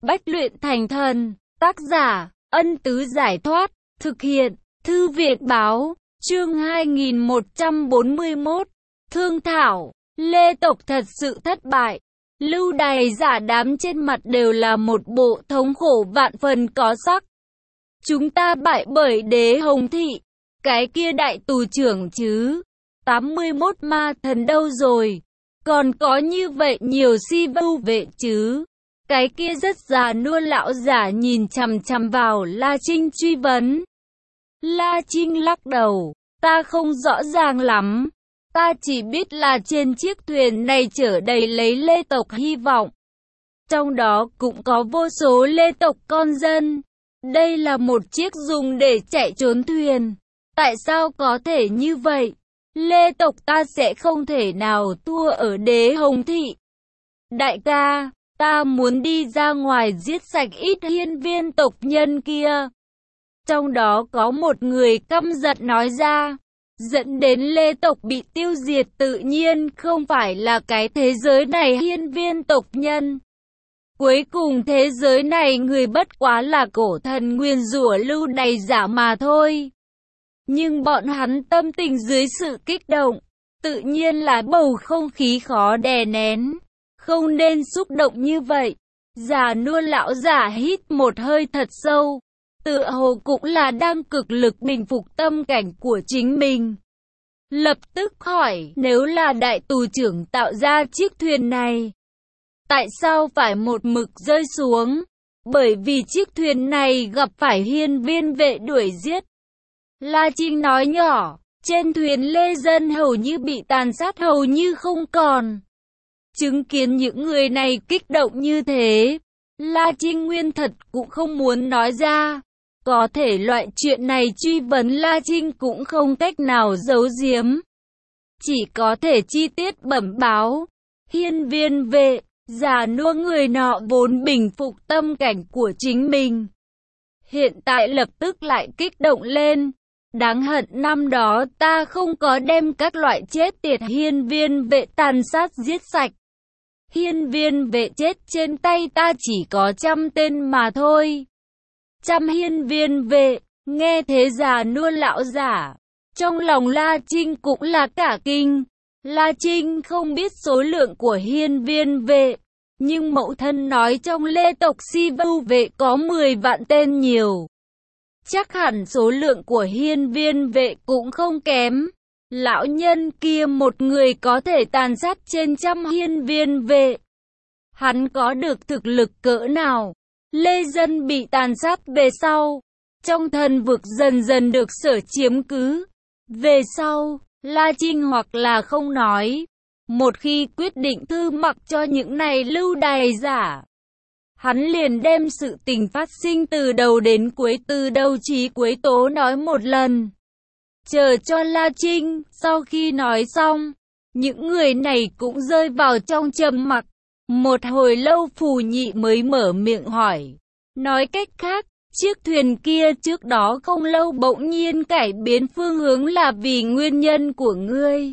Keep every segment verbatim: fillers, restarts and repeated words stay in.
Bách luyện thành thần. Tác giả, Ân Tứ Giải Thoát. Thực hiện, Thư viện Báo. Chương hai nghìn một trăm bốn mươi mốt. Thương thảo. Lê tộc thật sự thất bại. Lưu đày giả đám trên mặt đều là một bộ thống khổ vạn phần có sắc. Chúng ta bại bởi đế Hồng Thị. Cái kia đại tù trưởng chứ. tám mươi mốt ma thần đâu rồi? Còn có như vậy nhiều si vưu vệ chứ? Cái kia rất già nua lão giả nhìn chằm chằm vào La Trinh truy vấn. La Trinh lắc đầu. Ta không rõ ràng lắm. Ta chỉ biết là trên chiếc thuyền này chở đầy lấy Lê tộc hy vọng. Trong đó cũng có vô số Lê tộc con dân. Đây là một chiếc dùng để chạy trốn thuyền. Tại sao có thể như vậy? Lê tộc ta sẽ không thể nào thua ở đế Hồng Thị. Đại ca, ta muốn đi ra ngoài giết sạch ít hiên viên tộc nhân kia. Trong đó có một người căm giận nói ra. Dẫn đến Lê tộc bị tiêu diệt tự nhiên không phải là cái thế giới này hiên viên tộc nhân. Cuối cùng thế giới này người bất quá là cổ thần nguyền rủa lưu đày giả mà thôi. Nhưng bọn hắn tâm tình dưới sự kích động, tự nhiên là bầu không khí khó đè nén. Không nên xúc động như vậy. Già nua lão giả hít một hơi thật sâu. Tựa hồ cũng là đang cực lực bình phục tâm cảnh của chính mình. Lập tức hỏi, nếu là đại tù trưởng tạo ra chiếc thuyền này, tại sao phải một mực rơi xuống? Bởi vì chiếc thuyền này gặp phải hiên viên vệ đuổi giết. La Trinh nói nhỏ, trên thuyền lê dân hầu như bị tàn sát hầu như không còn. Chứng kiến những người này kích động như thế, La Trinh nguyên thật cũng không muốn nói ra. Có thể loại chuyện này truy vấn La Trinh cũng không cách nào giấu giếm. Chỉ có thể chi tiết bẩm báo. Hiên viên vệ, già nua người nọ vốn bình phục tâm cảnh của chính mình. Hiện tại lập tức lại kích động lên. Đáng hận năm đó ta không có đem các loại chết tiệt hiên viên vệ tàn sát giết sạch. Hiên viên vệ chết trên tay ta chỉ có trăm tên mà thôi. Trăm hiên viên vệ, nghe thế già nua lão giả. Trong lòng La Trinh cũng là cả kinh. La Trinh không biết số lượng của hiên viên vệ. Nhưng mẫu thân nói trong Lê tộc si vưu vệ có mười vạn tên nhiều. Chắc hẳn số lượng của hiên viên vệ cũng không kém. Lão nhân kia một người có thể tàn sát trên trăm hiên viên vệ. Hắn có được thực lực cỡ nào? Lê dân bị tàn sát về sau. Trong thần vực dần dần được sở chiếm cứ. Về sau, La Trinh hoặc là không nói. Một khi quyết định thư mặc cho những này lưu đày giả, hắn liền đem sự tình phát sinh từ đầu đến cuối từ đầu chí cuối tố nói một lần. Chờ cho La Trinh, sau khi nói xong, những người này cũng rơi vào trong trầm mặc. Một hồi lâu Phù Nhị mới mở miệng hỏi. Nói cách khác, chiếc thuyền kia trước đó không lâu bỗng nhiên cải biến phương hướng là vì nguyên nhân của ngươi.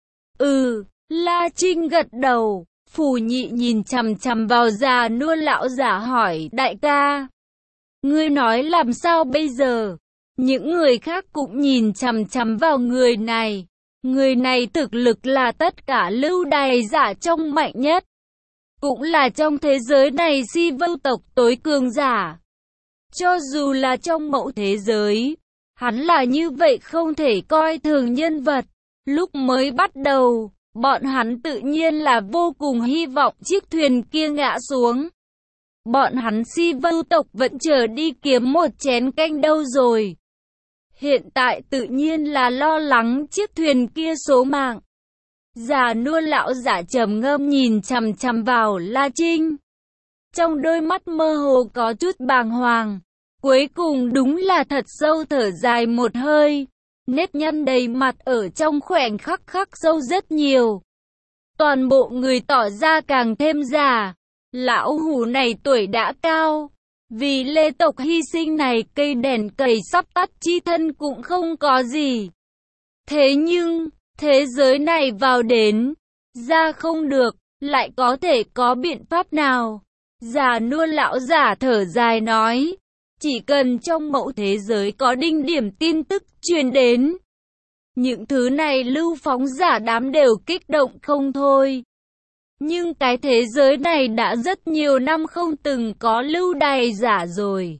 Ừ, La Trinh gật đầu. Phù Nhị nhìn chằm chằm vào già nua lão giả hỏi, đại ca, ngươi nói làm sao bây giờ? Những người khác cũng nhìn chằm chằm vào người này. Người này thực lực là tất cả lưu đày giả trong mạnh nhất. Cũng là trong thế giới này si vưu tộc tối cường giả. Cho dù là trong mẫu thế giới, hắn là như vậy không thể coi thường nhân vật. Lúc mới bắt đầu, bọn hắn tự nhiên là vô cùng hy vọng chiếc thuyền kia ngã xuống. Bọn hắn si vưu tộc vẫn chờ đi kiếm một chén canh đâu rồi. Hiện tại tự nhiên là lo lắng chiếc thuyền kia số mạng. Già nua lão giả trầm ngâm nhìn chằm chằm vào La Trinh. Trong đôi mắt mơ hồ có chút bàng hoàng. Cuối cùng đúng là thật sâu thở dài một hơi. Nếp nhăn đầy mặt ở trong khoảnh khắc khắc sâu rất nhiều. Toàn bộ người tỏ ra càng thêm già. Lão hủ này tuổi đã cao. Vì Lê tộc hy sinh này cây đèn cầy sắp tắt chi thân cũng không có gì. Thế nhưng, thế giới này vào đến, ra không được, lại có thể có biện pháp nào? Già nua lão giả thở dài nói, chỉ cần trong mẫu thế giới có đinh điểm tin tức truyền đến, những thứ này lưu phóng giả đám đều kích động không thôi. Nhưng cái thế giới này đã rất nhiều năm không từng có lưu đày giả rồi.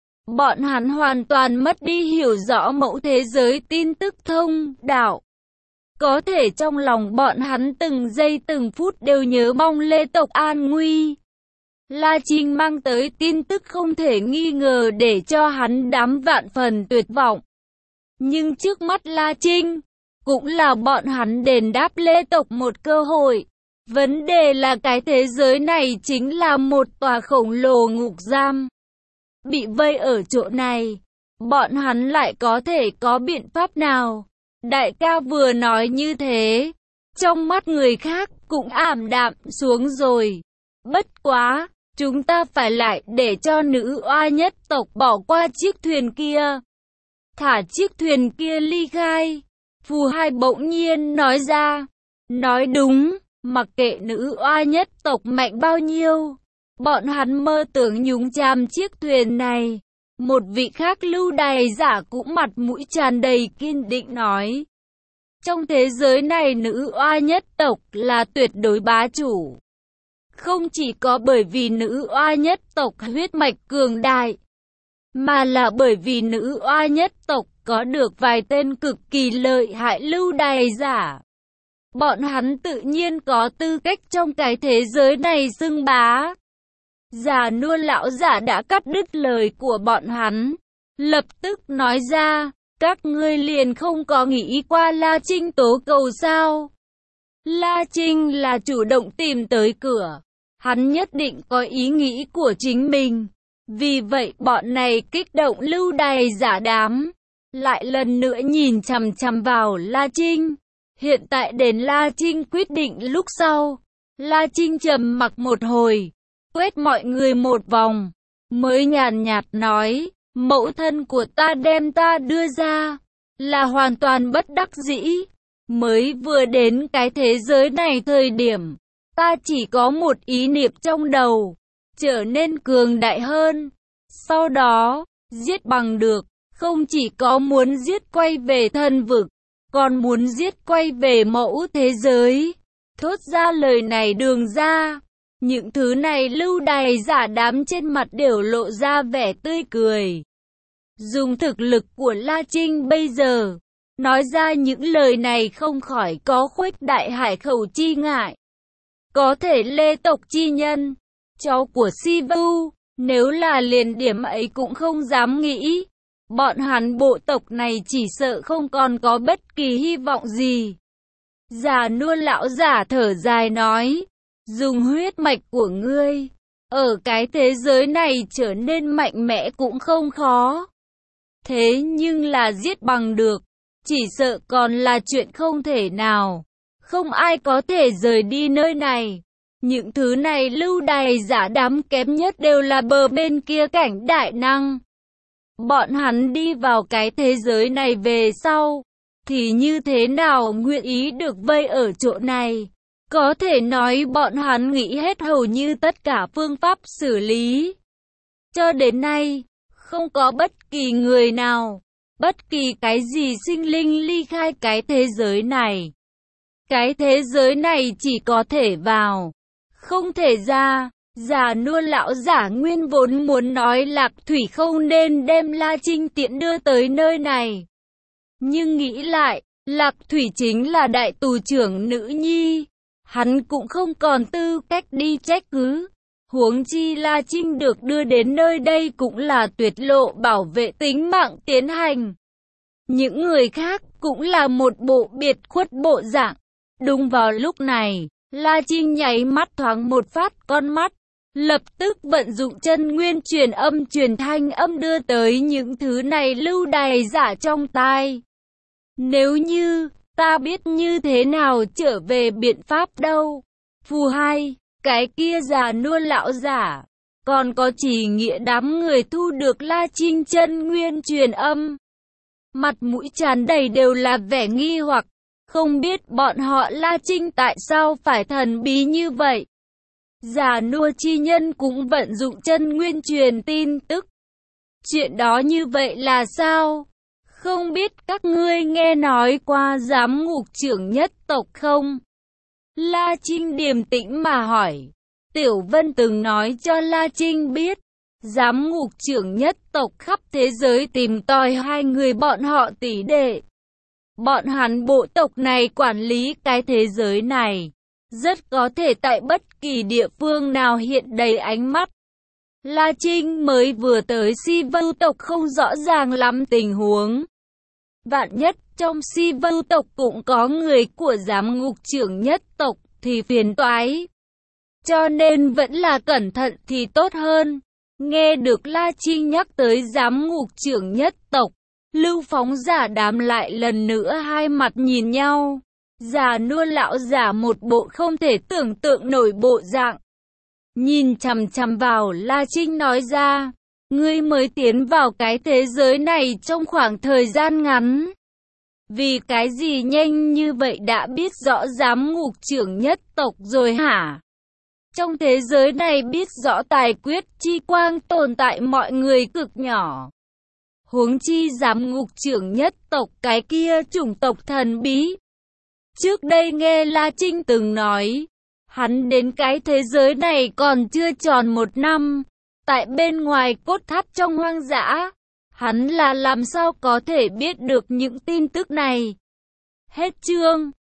Bọn hắn hoàn toàn mất đi hiểu rõ mẫu thế giới tin tức thông đạo. Có thể trong lòng bọn hắn từng giây từng phút đều nhớ mong Lê tộc an nguy. La Trinh mang tới tin tức không thể nghi ngờ để cho hắn đám vạn phần tuyệt vọng. Nhưng trước mắt La Trinh, cũng là bọn hắn đền đáp Lê tộc một cơ hội. Vấn đề là cái thế giới này chính là một tòa khổng lồ ngục giam. Bị vây ở chỗ này, bọn hắn lại có thể có biện pháp nào? Đại ca vừa nói như thế, trong mắt người khác cũng ảm đạm xuống rồi. Bất quá, chúng ta phải lại để cho nữ oa nhất tộc bỏ qua chiếc thuyền kia. Thả chiếc thuyền kia ly khai. Phù Hai bỗng nhiên nói ra. Nói đúng, mặc kệ nữ oa nhất tộc mạnh bao nhiêu, bọn hắn mơ tưởng nhúng chàm chiếc thuyền này. Một vị khác lưu đày giả cũng mặt mũi tràn đầy kiên định nói. Trong thế giới này nữ oa nhất tộc là tuyệt đối bá chủ. Không chỉ có bởi vì nữ oa nhất tộc huyết mạch cường đại, mà là bởi vì nữ oa nhất tộc có được vài tên cực kỳ lợi hại lưu đày giả. Bọn hắn tự nhiên có tư cách trong cái thế giới này xưng bá. Già nua lão giả đã cắt đứt lời của bọn hắn, lập tức nói ra, các ngươi liền không có nghĩ qua La Trinh tố cầu sao? La Trinh là chủ động tìm tới cửa, hắn nhất định có ý nghĩ của chính mình. Vì vậy bọn này kích động lưu đày giả đám, lại lần nữa nhìn chằm chằm vào La Trinh. Hiện tại đến La Trinh quyết định lúc sau, La Trinh trầm mặc một hồi, quét mọi người một vòng, mới nhàn nhạt nói, mẫu thân của ta đem ta đưa ra, là hoàn toàn bất đắc dĩ. Mới vừa đến cái thế giới này thời điểm, ta chỉ có một ý niệm trong đầu, trở nên cường đại hơn. Sau đó, giết bằng được, không chỉ có muốn giết quay về thân vực, còn muốn giết quay về mẫu thế giới. Thốt ra lời này đường ra, những thứ này lưu đày giả đám trên mặt đều lộ ra vẻ tươi cười. Dùng thực lực của La Trinh bây giờ, nói ra những lời này không khỏi có khuếch đại hải khẩu chi ngại. Có thể Lê tộc chi nhân, cháu của Sivu, nếu là liền điểm ấy cũng không dám nghĩ. Bọn hắn bộ tộc này chỉ sợ không còn có bất kỳ hy vọng gì. Già nua lão giả thở dài nói, dùng huyết mạch của ngươi, ở cái thế giới này trở nên mạnh mẽ cũng không khó. Thế nhưng là giết bằng được, chỉ sợ còn là chuyện không thể nào. Không ai có thể rời đi nơi này. Những thứ này lưu đày giả đám kém nhất đều là bờ bên kia cảnh đại năng. Bọn hắn đi vào cái thế giới này về sau, thì như thế nào nguyện ý được vây ở chỗ này? Có thể nói bọn hắn nghĩ hết hầu như tất cả phương pháp xử lý. Cho đến nay, không có bất kỳ người nào, bất kỳ cái gì sinh linh ly khai cái thế giới này. Cái thế giới này chỉ có thể vào, không thể ra. Già nua lão giả nguyên vốn muốn nói Lạc Thủy không nên đem La Trinh tiễn đưa tới nơi này. Nhưng nghĩ lại, Lạc Thủy chính là đại tù trưởng nữ nhi. Hắn cũng không còn tư cách đi trách cứ. Huống chi La Trinh được đưa đến nơi đây cũng là tuyệt lộ bảo vệ tính mạng tiến hành. Những người khác cũng là một bộ biệt khuất bộ dạng. Đúng vào lúc này, La Trinh nháy mắt thoáng một phát con mắt. Lập tức vận dụng chân nguyên truyền âm truyền thanh âm đưa tới những thứ này lưu đày giả trong tai. Nếu như, ta biết như thế nào trở về biện pháp đâu. Phù Hai, cái kia già nua lão giả, còn có chỉ nghĩa đám người thu được La Trinh chân nguyên truyền âm. Mặt mũi tràn đầy đều là vẻ nghi hoặc, không biết bọn họ La Trinh tại sao phải thần bí như vậy. Già nua chi nhân cũng vận dụng chân nguyên truyền tin tức. Chuyện đó như vậy là sao? Không biết các ngươi nghe nói qua giám ngục trưởng nhất tộc không? La Trinh điềm tĩnh mà hỏi. Tiểu Vân từng nói cho La Trinh biết, giám ngục trưởng nhất tộc khắp thế giới tìm tòi hai người bọn họ tỷ đệ. Bọn hắn bộ tộc này quản lý cái thế giới này, rất có thể tại bất kỳ địa phương nào hiện đầy ánh mắt. La Trinh mới vừa tới Si Vưu tộc không rõ ràng lắm tình huống. Vạn nhất trong Si Vưu tộc cũng có người của giám ngục trưởng nhất tộc thì phiền toái. Cho nên vẫn là cẩn thận thì tốt hơn. Nghe được La Trinh nhắc tới giám ngục trưởng nhất tộc, Lưu Phóng giả đám lại lần nữa hai mặt nhìn nhau. Già nua lão giả một bộ không thể tưởng tượng nổi bộ dạng. Nhìn chằm chằm vào La Trinh nói ra, ngươi mới tiến vào cái thế giới này trong khoảng thời gian ngắn. Vì cái gì nhanh như vậy đã biết rõ giám ngục trưởng nhất tộc rồi hả? Trong thế giới này biết rõ tài quyết chi quang tồn tại mọi người cực nhỏ. Huống chi giám ngục trưởng nhất tộc cái kia chủng tộc thần bí. Trước đây nghe La Trinh từng nói, hắn đến cái thế giới này còn chưa tròn một năm. Tại bên ngoài cốt tháp trong hoang dã, hắn là làm sao có thể biết được những tin tức này. Hết chương.